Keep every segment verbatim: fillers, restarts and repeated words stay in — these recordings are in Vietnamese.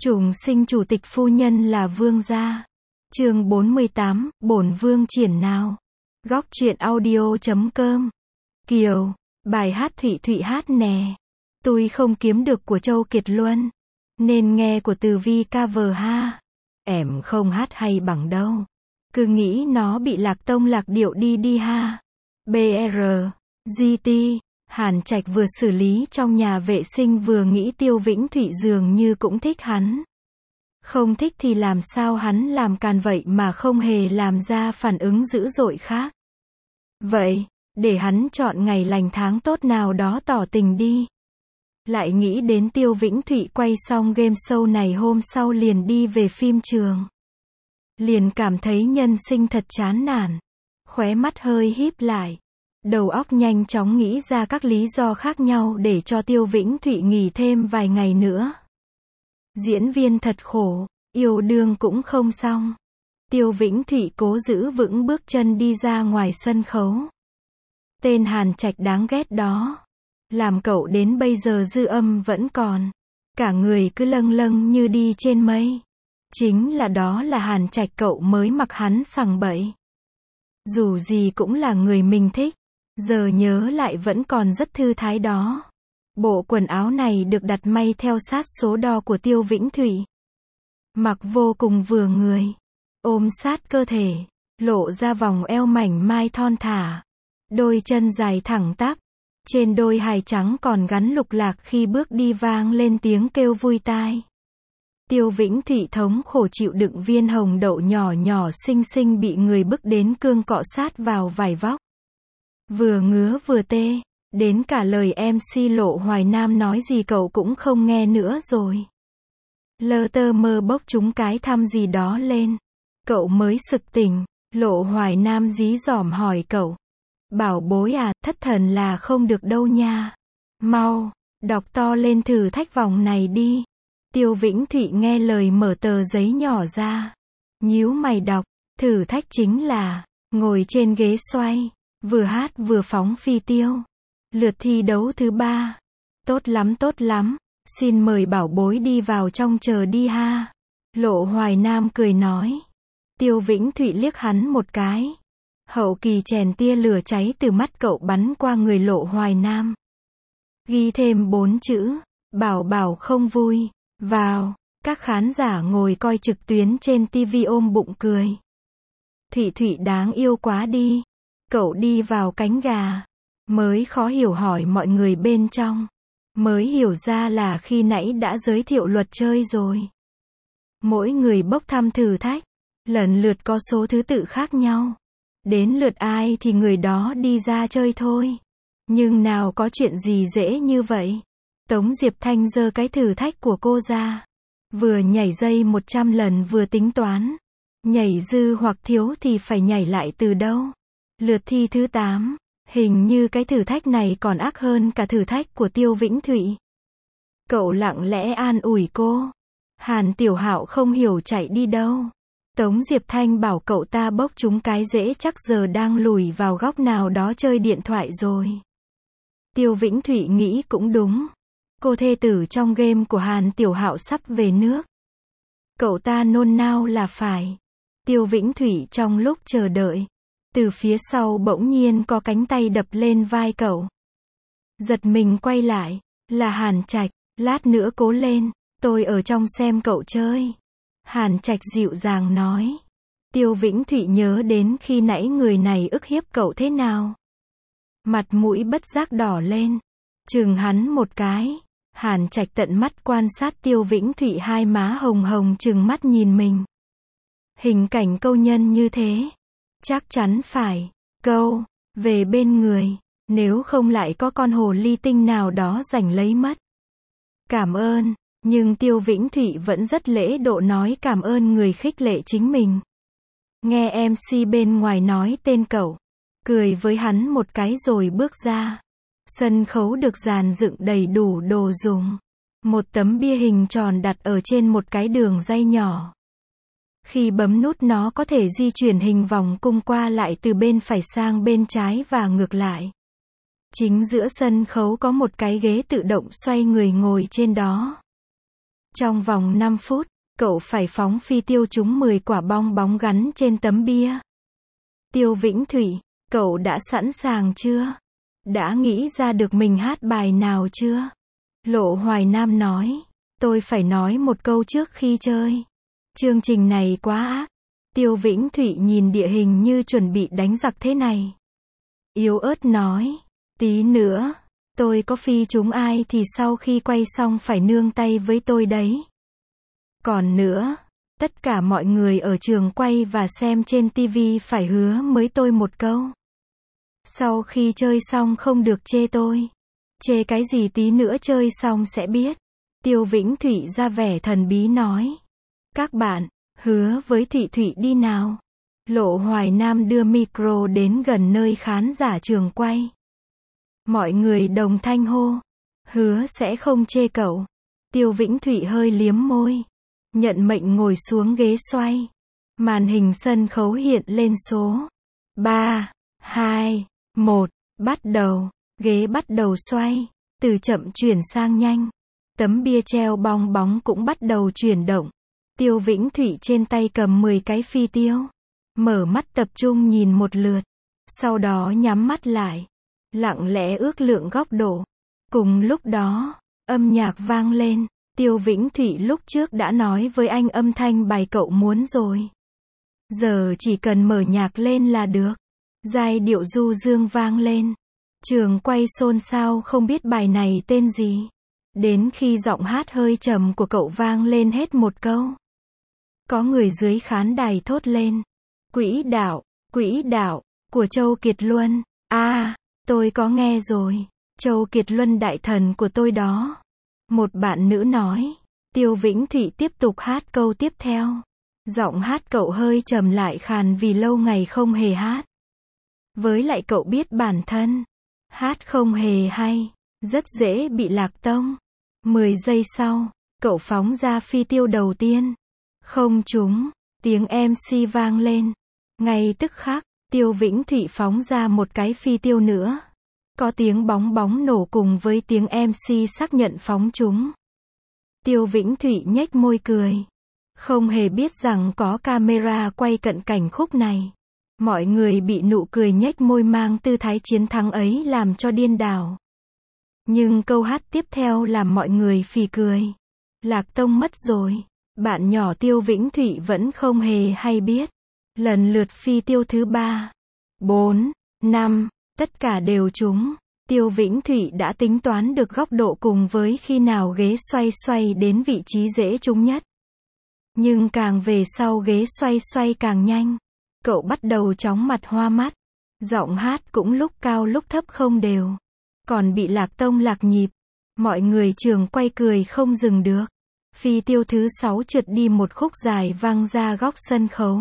Trùng sinh chủ tịch phu nhân là vương gia. Chương bốn mươi tám, bổn vương triển nào. Góc truyện audio chấm com. Kiều, bài hát Thụy Thụy hát nè. Tôi không kiếm được của Châu Kiệt Luân, nên nghe của Từ Vi cover ha. Em không hát hay bằng đâu. Cứ nghĩ nó bị lạc tông lạc điệu đi đi ha. bê rờ, giê tê, Hàn Trạch vừa xử lý trong nhà vệ sinh vừa nghĩ Tiêu Vĩnh Thụy dường như cũng thích hắn. Không thích thì làm sao hắn làm càn vậy mà không hề làm ra phản ứng dữ dội khác. Vậy, để hắn chọn ngày lành tháng tốt nào đó tỏ tình đi. Lại nghĩ đến Tiêu Vĩnh Thụy quay xong game show này hôm sau liền đi về phim trường. Liền cảm thấy nhân sinh thật chán nản. Khóe mắt hơi híp lại. Đầu óc nhanh chóng nghĩ ra các lý do khác nhau để cho Tiêu Vĩnh Thụy nghỉ thêm vài ngày nữa. Diễn viên thật khổ, yêu đương cũng không xong. Tiêu Vĩnh Thụy cố giữ vững bước chân đi ra ngoài sân khấu. Tên Hàn Trạch đáng ghét đó. Làm cậu đến bây giờ dư âm vẫn còn. Cả người cứ lâng lâng như đi trên mây. Chính là đó là Hàn Trạch cậu mới mặc hắn sằng bậy. Dù gì cũng là người mình thích. Giờ nhớ lại vẫn còn rất thư thái đó. Bộ quần áo này được đặt may theo sát số đo của Tiêu Vĩnh Thụy. Mặc vô cùng vừa người. Ôm sát cơ thể. Lộ ra vòng eo mảnh mai thon thả. Đôi chân dài thẳng tắp. Trên đôi hài trắng còn gắn lục lạc khi bước đi vang lên tiếng kêu vui tai. Tiêu Vĩnh Thụy thống khổ chịu đựng viên hồng đậu nhỏ nhỏ xinh xinh bị người bức đến cương cọ sát vào vải vóc. Vừa ngứa vừa tê. Đến cả lời em xê Lộ Hoài Nam nói gì cậu cũng không nghe nữa rồi. Lơ tơ mơ bốc trúng cái thăm gì đó lên. Cậu mới sực tỉnh. Lộ Hoài Nam dí dỏm hỏi cậu. Bảo bối à, thất thần là không được đâu nha. Mau, đọc to lên thử thách vòng này đi. Tiêu Vĩnh Thụy nghe lời mở tờ giấy nhỏ ra. Nhíu mày đọc, thử thách chính là, ngồi trên ghế xoay, vừa hát vừa phóng phi tiêu. Lượt thi đấu thứ ba. Tốt lắm tốt lắm, xin mời bảo bối đi vào trong chờ đi ha. Lộ Hoài Nam cười nói. Tiêu Vĩnh Thụy liếc hắn một cái. Hậu kỳ chèn tia lửa cháy từ mắt cậu bắn qua người Lộ Hoài Nam. Ghi thêm bốn chữ, bảo bảo không vui, vào. Các khán giả ngồi coi trực tuyến trên tivi ôm bụng cười. Thụy Thụy đáng yêu quá đi. Cậu đi vào cánh gà. Mới khó hiểu hỏi mọi người bên trong. Mới hiểu ra là khi nãy đã giới thiệu luật chơi rồi. Mỗi người bốc thăm thử thách. Lần lượt có số thứ tự khác nhau. Đến lượt ai thì người đó đi ra chơi thôi. Nhưng nào có chuyện gì dễ như vậy. Tống Diệp Thanh giơ cái thử thách của cô ra. Vừa nhảy dây một trăm lần vừa tính toán. Nhảy dư hoặc thiếu thì phải nhảy lại từ đâu. Lượt thi thứ tám. Hình như cái thử thách này còn ác hơn cả thử thách của Tiêu Vĩnh Thụy. Cậu lặng lẽ an ủi cô. Hàn Tiểu Hạo không hiểu chạy đi đâu. Tống Diệp Thanh bảo cậu ta bốc trúng cái dễ chắc giờ đang lùi vào góc nào đó chơi điện thoại rồi. Tiêu Vĩnh Thụy nghĩ cũng đúng. Cô thê tử trong game của Hàn Tiểu Hạo sắp về nước. Cậu ta nôn nao là phải. Tiêu Vĩnh Thụy trong lúc chờ đợi. Từ phía sau bỗng nhiên có cánh tay đập lên vai cậu. Giật mình quay lại. Là Hàn Trạch. Lát nữa cố lên. Tôi ở trong xem cậu chơi. Hàn Trạch dịu dàng nói. Tiêu Vĩnh Thụy nhớ đến khi nãy người này ức hiếp cậu thế nào. Mặt mũi bất giác đỏ lên. Chừng hắn một cái. Hàn Trạch tận mắt quan sát Tiêu Vĩnh Thụy hai má hồng hồng chừng mắt nhìn mình. Hình cảnh câu nhân như thế. Chắc chắn phải. Câu. Về bên người. Nếu không lại có con hồ ly tinh nào đó giành lấy mất. Cảm ơn. Nhưng Tiêu Vĩnh Thụy vẫn rất lễ độ nói cảm ơn người khích lệ chính mình. Nghe em xê bên ngoài nói tên cậu. Cười với hắn một cái rồi bước ra. Sân khấu được dàn dựng đầy đủ đồ dùng. Một tấm bia hình tròn đặt ở trên một cái đường ray nhỏ. Khi bấm nút nó có thể di chuyển hình vòng cung qua lại từ bên phải sang bên trái và ngược lại. Chính giữa sân khấu có một cái ghế tự động xoay người ngồi trên đó. Trong vòng năm phút, cậu phải phóng phi tiêu trúng mười quả bong bóng gắn trên tấm bia. Tiêu Vĩnh Thụy, cậu đã sẵn sàng chưa? Đã nghĩ ra được mình hát bài nào chưa? Lộ Hoài Nam nói, tôi phải nói một câu trước khi chơi. Chương trình này quá ác. Tiêu Vĩnh Thụy nhìn địa hình như chuẩn bị đánh giặc thế này. Yếu ớt nói, tí nữa, tôi có phi trúng ai thì sau khi quay xong phải nương tay với tôi đấy. Còn nữa, tất cả mọi người ở trường quay và xem trên ti vi phải hứa với tôi một câu. Sau khi chơi xong không được chê tôi. Chê cái gì tí nữa chơi xong sẽ biết. Tiêu Vĩnh Thụy ra vẻ thần bí nói. Các bạn, hứa với Thụy Thụy đi nào. Lộ Hoài Nam đưa micro đến gần nơi khán giả trường quay. Mọi người đồng thanh hô. Hứa sẽ không chê cậu. Tiêu Vĩnh Thụy hơi liếm môi. Nhận mệnh ngồi xuống ghế xoay. Màn hình sân khấu hiện lên số ba, hai, một, bắt đầu. Ghế bắt đầu xoay. Từ chậm chuyển sang nhanh. Tấm bia treo bong bóng cũng bắt đầu chuyển động. Tiêu Vĩnh Thụy trên tay cầm mười cái phi tiêu. Mở mắt tập trung nhìn một lượt. Sau đó nhắm mắt lại. Lặng lẽ ước lượng góc độ. Cùng lúc đó, âm nhạc vang lên. Tiêu Vĩnh Thụy lúc trước đã nói với anh âm thanh bài cậu muốn rồi. Giờ chỉ cần mở nhạc lên là được. Giai điệu du dương vang lên. Trường quay xôn xao không biết bài này tên gì. Đến khi giọng hát hơi trầm của cậu vang lên hết một câu. Có người dưới khán đài thốt lên. Quỹ đạo, quỹ đạo, của Châu Kiệt Luân. À, tôi có nghe rồi. Châu Kiệt Luân đại thần của tôi đó. Một bạn nữ nói. Tiêu Vĩnh Thụy tiếp tục hát câu tiếp theo. Giọng hát cậu hơi trầm lại khàn vì lâu ngày không hề hát. Với lại cậu biết bản thân. Hát không hề hay. Rất dễ bị lạc tông. mười giây sau, cậu phóng ra phi tiêu đầu tiên. Không trúng. Tiếng em xê vang lên. Ngay tức khắc, Tiêu Vĩnh Thụy phóng ra một cái phi tiêu nữa. Có tiếng bóng bóng nổ cùng với tiếng em xê xác nhận phóng trúng. Tiêu Vĩnh Thụy nhếch môi cười. Không hề biết rằng có camera quay cận cảnh khúc này. Mọi người bị nụ cười nhếch môi mang tư thái chiến thắng ấy làm cho điên đảo. Nhưng câu hát tiếp theo làm mọi người phì cười. Lạc tông mất rồi. Bạn nhỏ Tiêu Vĩnh Thụy vẫn không hề hay biết. Lần lượt phi tiêu thứ ba, bốn, năm, tất cả đều trúng. Tiêu Vĩnh Thụy đã tính toán được góc độ cùng với khi nào ghế xoay xoay đến vị trí dễ trúng nhất. Nhưng càng về sau ghế xoay xoay càng nhanh. Cậu bắt đầu chóng mặt hoa mắt. Giọng hát cũng lúc cao lúc thấp không đều. Còn bị lạc tông lạc nhịp. Mọi người trường quay cười không dừng được. Phi tiêu thứ sáu trượt đi một khúc dài văng ra góc sân khấu.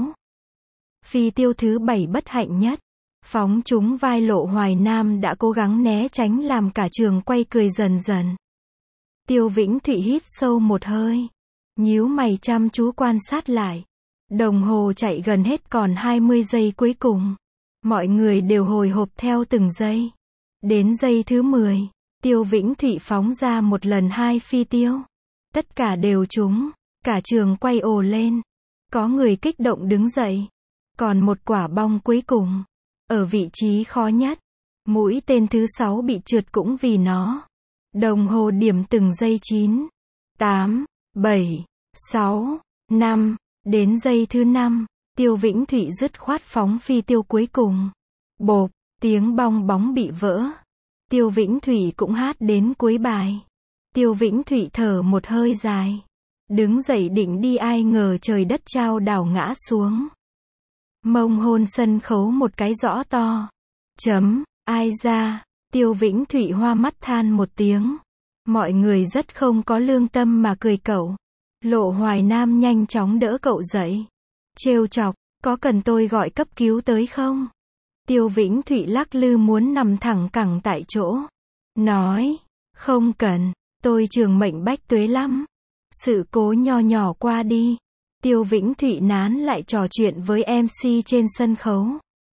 Phi tiêu thứ bảy bất hạnh nhất. Phóng trúng vai Lộ Hoài Nam đã cố gắng né tránh làm cả trường quay cười dần dần. Tiêu Vĩnh Thụy hít sâu một hơi. Nhíu mày chăm chú quan sát lại. Đồng hồ chạy gần hết còn hai mươi giây cuối cùng. Mọi người đều hồi hộp theo từng giây. Đến giây thứ mười, Tiêu Vĩnh Thụy phóng ra một lần hai phi tiêu. Tất cả đều trúng. Cả trường quay ồ lên. Có người kích động đứng dậy. Còn một quả bong cuối cùng. Ở vị trí khó nhất. Mũi tên thứ sáu bị trượt cũng vì nó. Đồng hồ điểm từng giây chín, tám, bảy, sáu, năm. Đến giây thứ năm, Tiêu Vĩnh Thụy dứt khoát phóng phi tiêu cuối cùng. Bộp, tiếng bong bóng bị vỡ. Tiêu Vĩnh Thụy cũng hát đến cuối bài. Tiêu Vĩnh Thụy thở một hơi dài. Đứng dậy định đi ai ngờ trời đất chao đảo ngã xuống. Mông hôn sân khấu một cái rõ to. Chấm, ai ra. Tiêu Vĩnh Thụy hoa mắt than một tiếng. Mọi người rất không có lương tâm mà cười cậu. Lộ Hoài Nam nhanh chóng đỡ cậu dậy. Trêu chọc, có cần tôi gọi cấp cứu tới không? Tiêu Vĩnh Thụy lắc lư muốn nằm thẳng cẳng tại chỗ. Nói, không cần, tôi trường mệnh bách tuế lắm. Sự cố nho nhỏ qua đi. Tiêu Vĩnh Thụy nán lại trò chuyện với em xê trên sân khấu.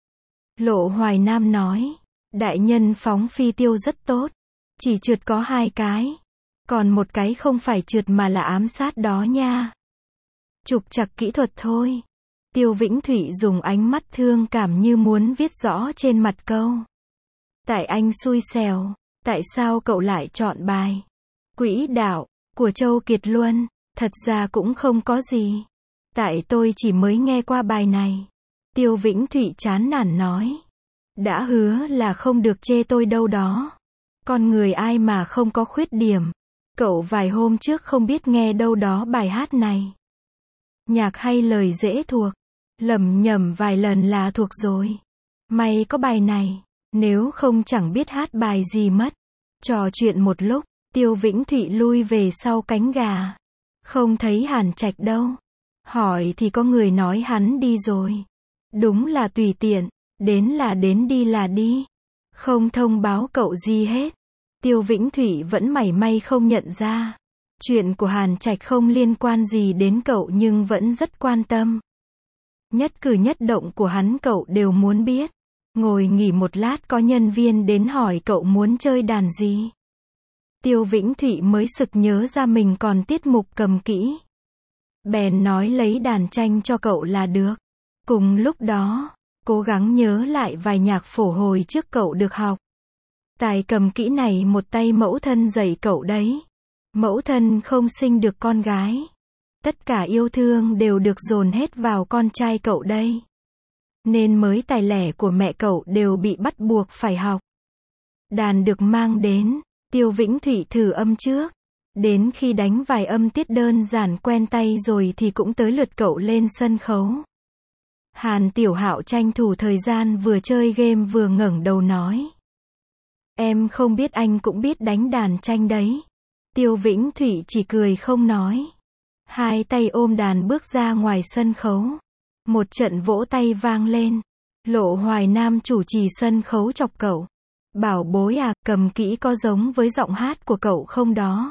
Lộ Hoài Nam nói, đại nhân phóng phi tiêu rất tốt. Chỉ trượt có hai cái. Còn một cái không phải trượt mà là ám sát đó nha. Trục trặc kỹ thuật thôi. Tiêu Vĩnh Thụy dùng ánh mắt thương cảm như muốn viết rõ trên mặt câu. Tại anh xui xẻo, tại sao cậu lại chọn bài Quỹ đạo của Châu Kiệt Luân? Thật ra cũng không có gì. Tại tôi chỉ mới nghe qua bài này. Tiêu Vĩnh Thụy chán nản nói. Đã hứa là không được chê tôi đâu đó. Con người ai mà không có khuyết điểm. Cậu vài hôm trước không biết nghe đâu đó bài hát này. Nhạc hay lời dễ thuộc. Lầm nhầm vài lần là thuộc rồi. May có bài này. Nếu không chẳng biết hát bài gì mất. Trò chuyện một lúc, Tiêu Vĩnh Thụy lui về sau cánh gà. Không thấy Hàn Trạch đâu. Hỏi thì có người nói hắn đi rồi. Đúng là tùy tiện. Đến là đến, đi là đi. Không thông báo cậu gì hết. Tiêu Vĩnh Thụy vẫn mảy may không nhận ra. Chuyện của Hàn Trạch không liên quan gì đến cậu nhưng vẫn rất quan tâm. Nhất cử nhất động của hắn cậu đều muốn biết. Ngồi nghỉ một lát có nhân viên đến hỏi cậu muốn chơi đàn gì. Tiêu Vĩnh Thụy mới sực nhớ ra mình còn tiết mục cầm kỹ. Bèn nói lấy đàn tranh cho cậu là được. Cùng lúc đó, cố gắng nhớ lại vài nhạc phổ hồi trước cậu được học. Tài cầm kỹ này một tay mẫu thân dạy cậu đấy. Mẫu thân không sinh được con gái. Tất cả yêu thương đều được dồn hết vào con trai cậu đây. Nên mới tài lẻ của mẹ cậu đều bị bắt buộc phải học. Đàn được mang đến, Tiêu Vĩnh Thụy thử âm trước. Đến khi đánh vài âm tiết đơn giản quen tay rồi thì cũng tới lượt cậu lên sân khấu. Hàn Tiểu Hạo tranh thủ thời gian vừa chơi game vừa ngẩng đầu nói. Em không biết anh cũng biết đánh đàn tranh đấy. Tiêu Vĩnh Thụy chỉ cười không nói. Hai tay ôm đàn bước ra ngoài sân khấu. Một trận vỗ tay vang lên. Lộ Hoài Nam chủ trì sân khấu chọc cậu. Bảo bối à, cầm kỹ có giống với giọng hát của cậu không đó?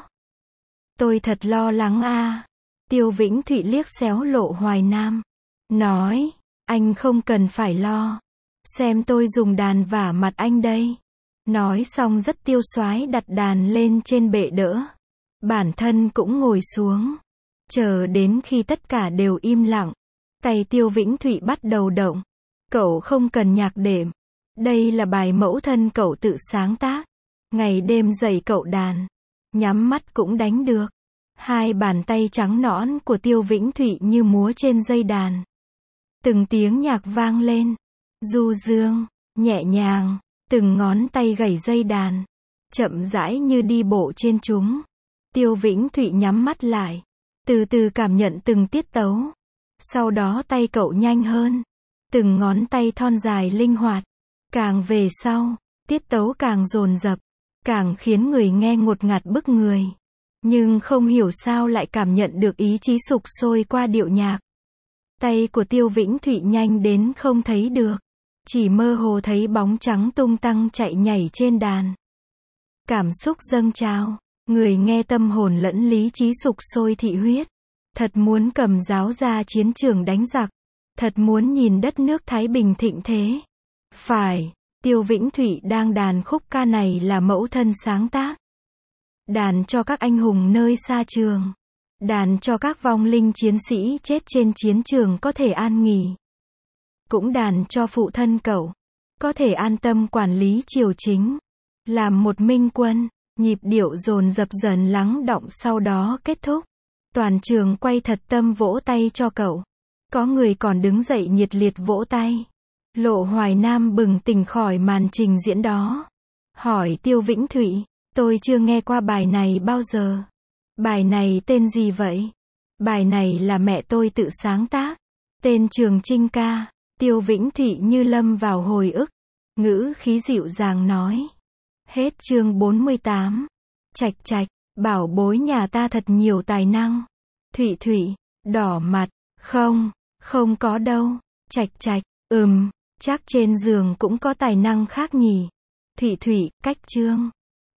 Tôi thật lo lắng a. Tiêu Vĩnh Thụy liếc xéo Lộ Hoài Nam. Nói, anh không cần phải lo. Xem tôi dùng đàn vả mặt anh đây. Nói xong rất tiêu xoái đặt đàn lên trên bệ đỡ. Bản thân cũng ngồi xuống. Chờ đến khi tất cả đều im lặng. Tay Tiêu Vĩnh Thụy bắt đầu động. Cậu không cần nhạc đệm. Đây là bài mẫu thân cậu tự sáng tác. Ngày đêm dạy cậu đàn. Nhắm mắt cũng đánh được. Hai bàn tay trắng nõn của Tiêu Vĩnh Thụy như múa trên dây đàn. Từng tiếng nhạc vang lên. Du dương, nhẹ nhàng. Từng ngón tay gảy dây đàn. Chậm rãi như đi bộ trên chúng. Tiêu Vĩnh Thụy nhắm mắt lại. Từ từ cảm nhận từng tiết tấu. Sau đó tay cậu nhanh hơn. Từng ngón tay thon dài linh hoạt. Càng về sau, tiết tấu càng dồn dập. Càng khiến người nghe ngột ngạt bức người. Nhưng không hiểu sao lại cảm nhận được ý chí sục sôi qua điệu nhạc. Tay của Tiêu Vĩnh Thụy nhanh đến không thấy được. Chỉ mơ hồ thấy bóng trắng tung tăng chạy nhảy trên đàn. Cảm xúc dâng trào. Người nghe tâm hồn lẫn lý trí sục sôi thị huyết. Thật muốn cầm giáo ra chiến trường đánh giặc. Thật muốn nhìn đất nước Thái Bình thịnh thế. Phải, Tiêu Vĩnh Thụy đang đàn khúc ca này là mẫu thân sáng tác. Đàn cho các anh hùng nơi xa trường. Đàn cho các vong linh chiến sĩ chết trên chiến trường có thể an nghỉ. Cũng đàn cho phụ thân cậu. Có thể an tâm quản lý triều chính. Làm một minh quân. Nhịp điệu dồn dập dần lắng đọng sau đó kết thúc. Toàn trường quay thật tâm vỗ tay cho cậu. Có người còn đứng dậy nhiệt liệt vỗ tay. Lộ Hoài Nam bừng tỉnh khỏi màn trình diễn đó. Hỏi Tiêu Vĩnh Thụy, tôi chưa nghe qua bài này bao giờ. Bài này tên gì vậy? Bài này là mẹ tôi tự sáng tác. Tên Trường Trinh ca. Tiêu Vĩnh Thụy như lâm vào hồi ức. Ngữ khí dịu dàng nói. Hết chương bốn mươi tám. Trạch trạch, bảo bối nhà ta thật nhiều tài năng. Thụy Thụy, đỏ mặt, không, không có đâu. Trạch trạch, ừm, chắc trên giường cũng có tài năng khác nhỉ. Thụy Thụy, cách chương.